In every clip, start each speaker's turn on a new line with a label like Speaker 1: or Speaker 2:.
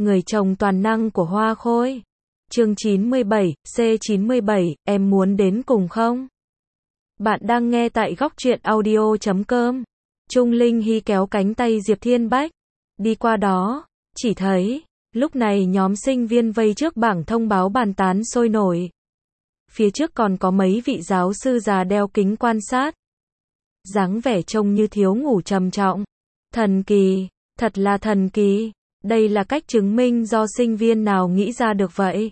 Speaker 1: Người chồng toàn năng của Hoa Khôi. Chương 97, C97, em muốn đến cùng không? Bạn đang nghe tại góc truyện audio.com. Trung Linh Hy kéo cánh tay Diệp Thiên Bách. Đi qua đó, chỉ thấy, lúc này nhóm sinh viên vây trước bảng thông báo bàn tán sôi nổi. Phía trước còn có mấy vị giáo sư già đeo kính quan sát. Dáng vẻ trông như thiếu ngủ trầm trọng. Thần kỳ, thật là thần kỳ. Đây là cách chứng minh do sinh viên nào nghĩ ra được vậy?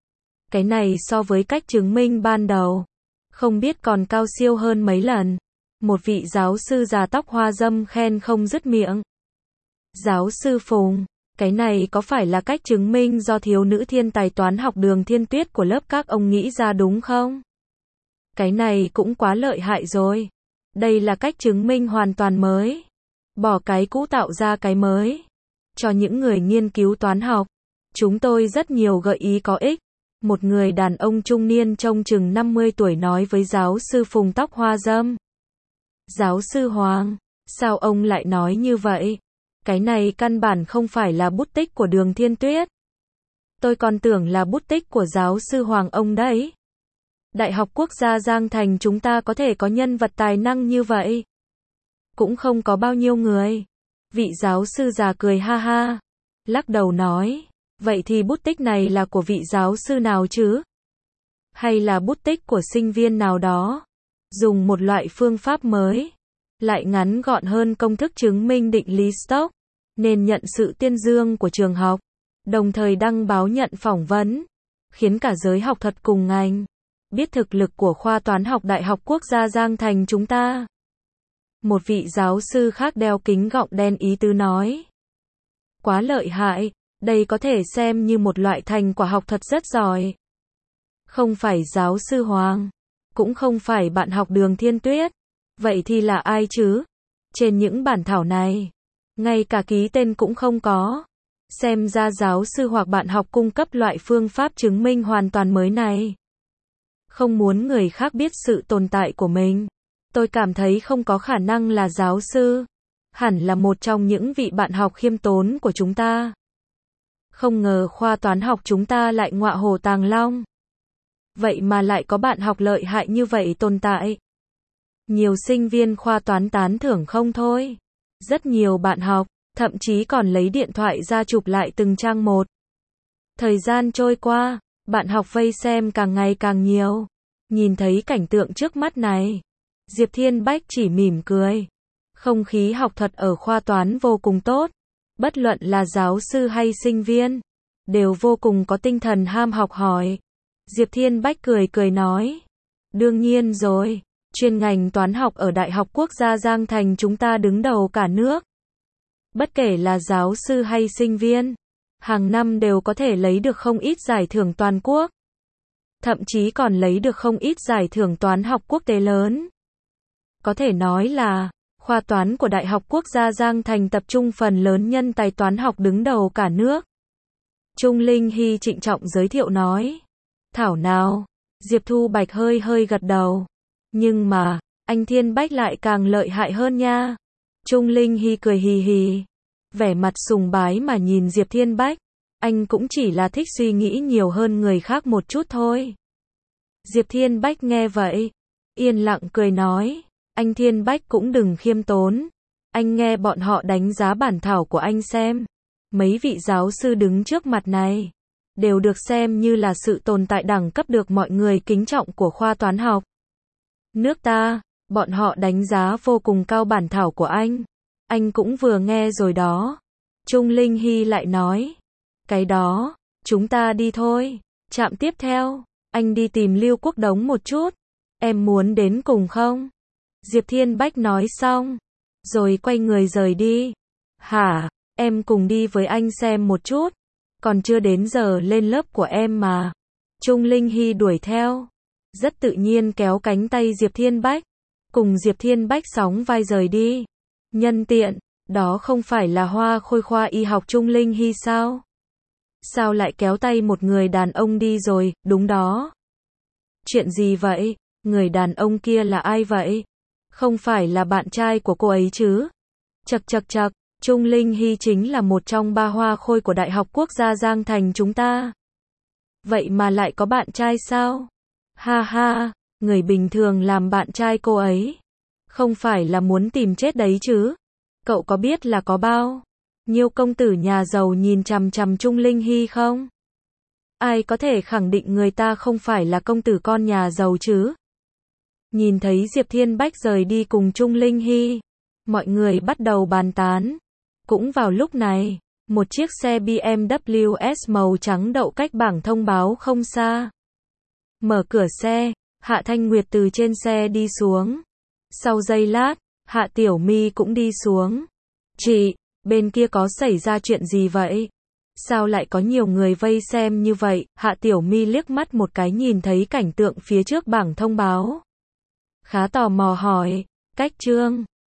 Speaker 1: Cái này so với cách chứng minh ban đầu, không biết còn cao siêu hơn mấy lần. Một vị giáo sư già tóc hoa râm khen không dứt miệng. Giáo sư Phùng, cái này có phải là cách chứng minh do thiếu nữ thiên tài toán học Đường Thiên Tuyết của lớp các ông nghĩ ra đúng không? Cái này cũng quá lợi hại rồi. Đây là cách chứng minh hoàn toàn mới. Bỏ cái cũ tạo ra cái mới. Cho những người nghiên cứu toán học, chúng tôi rất nhiều gợi ý có ích. Một người đàn ông trung niên trông chừng 50 tuổi nói với giáo sư Phùng tóc hoa râm. Giáo sư Hoàng, sao ông lại nói như vậy? Cái này căn bản không phải là bút tích của Đường Thiên Tuyết. Tôi còn tưởng là bút tích của giáo sư Hoàng ông đấy. Đại học Quốc gia Giang Thành chúng ta có thể có nhân vật tài năng như vậy. Cũng không có bao nhiêu người. Vị giáo sư già cười ha ha. Lắc đầu nói. Vậy thì bút tích này là của vị giáo sư nào chứ? Hay là bút tích của sinh viên nào đó? Dùng một loại phương pháp mới. Lại ngắn gọn hơn công thức chứng minh định lý Stokes. Nên nhận sự tuyên dương của trường học. Đồng thời đăng báo nhận phỏng vấn. Khiến cả giới học thuật cùng ngành biết thực lực của khoa toán học Đại học Quốc gia Giang Thành chúng ta. Một vị giáo sư khác đeo kính gọng đen ý tứ nói. Quá lợi hại, đây có thể xem như một loại thành quả học thuật rất giỏi. Không phải giáo sư Hoàng, cũng không phải bạn học Đường Thiên Tuyết. Vậy thì là ai chứ? Trên những bản thảo này, ngay cả ký tên cũng không có. Xem ra giáo sư hoặc bạn học cung cấp loại phương pháp chứng minh hoàn toàn mới này. Không muốn người khác biết sự tồn tại của mình. Tôi cảm thấy không có khả năng là giáo sư. Hẳn là một trong những vị bạn học khiêm tốn của chúng ta. Không ngờ khoa toán học chúng ta lại ngọa hổ tàng long. Vậy mà lại có bạn học lợi hại như vậy tồn tại. Nhiều sinh viên khoa toán tán thưởng không thôi. Rất nhiều bạn học, thậm chí còn lấy điện thoại ra chụp lại từng trang một. Thời gian trôi qua, bạn học vây xem càng ngày càng nhiều. Nhìn thấy cảnh tượng trước mắt này, Diệp Thiên Bách chỉ mỉm cười. Không khí học thuật ở khoa toán vô cùng tốt. Bất luận là giáo sư hay sinh viên, đều vô cùng có tinh thần ham học hỏi. Diệp Thiên Bách cười nói. Đương nhiên rồi, chuyên ngành toán học ở Đại học Quốc gia Giang Thành chúng ta đứng đầu cả nước. Bất kể là giáo sư hay sinh viên, hàng năm đều có thể lấy được không ít giải thưởng toàn quốc. Thậm chí còn lấy được không ít giải thưởng toán học quốc tế lớn. Có thể nói là, khoa toán của Đại học Quốc gia Giang Thành tập trung phần lớn nhân tài toán học đứng đầu cả nước. Trung Linh Hy trịnh trọng giới thiệu nói. Thảo nào, Diệp Thu Bạch hơi gật đầu. Nhưng mà, anh Thiên Bách lại càng lợi hại hơn nha. Trung Linh Hy cười hì hì. Vẻ mặt sùng bái mà nhìn Diệp Thiên Bách. Anh cũng chỉ là thích suy nghĩ nhiều hơn người khác một chút thôi. Diệp Thiên Bách nghe vậy, yên lặng cười nói. Anh Thiên Bách cũng đừng khiêm tốn. Anh nghe bọn họ đánh giá bản thảo của anh xem. Mấy vị giáo sư đứng trước mặt này, đều được xem như là sự tồn tại đẳng cấp được mọi người kính trọng của khoa toán học. Nước ta, bọn họ đánh giá vô cùng cao bản thảo của anh. Anh cũng vừa nghe rồi đó. Trung Linh Hy lại nói. Cái đó, chúng ta đi thôi. Trạm tiếp theo, anh đi tìm Lưu Quốc Đống một chút. Em muốn đến cùng không? Diệp Thiên Bách nói xong, rồi quay người rời đi. Hả, em cùng đi với anh xem một chút. Còn chưa đến giờ lên lớp của em mà. Trung Linh Hy đuổi theo. Rất tự nhiên kéo cánh tay Diệp Thiên Bách. Cùng Diệp Thiên Bách sóng vai rời đi. Nhân tiện, đó không phải là Hoa Khôi khoa y học Trung Linh Hy sao? Sao lại kéo tay một người đàn ông đi rồi, đúng đó. Chuyện gì vậy? Người đàn ông kia là ai vậy? Không phải là bạn trai của cô ấy chứ? Chậc, Trung Linh Hy chính là một trong 3 hoa khôi của Đại học Quốc gia Giang Thành chúng ta. Vậy mà lại có bạn trai sao? Ha ha, người bình thường làm bạn trai cô ấy. Không phải là muốn tìm chết đấy chứ? Cậu có biết là có bao nhiêu công tử nhà giàu nhìn chằm chằm Trung Linh Hy không? Ai có thể khẳng định người ta không phải là công tử con nhà giàu chứ? Nhìn thấy Diệp Thiên Bách rời đi cùng Trung Linh Hy, mọi người bắt đầu bàn tán. Cũng vào lúc này, một chiếc xe BMW S màu trắng đậu cách bảng thông báo không xa. Mở cửa xe, Hạ Thanh Nguyệt từ trên xe đi xuống. Sau giây lát, Hạ Tiểu My cũng đi xuống. Chị, bên kia có xảy ra chuyện gì vậy? Sao lại có nhiều người vây xem như vậy? Hạ Tiểu My liếc mắt một cái nhìn thấy cảnh tượng phía trước bảng thông báo. Khá tò mò hỏi, Cách Trương,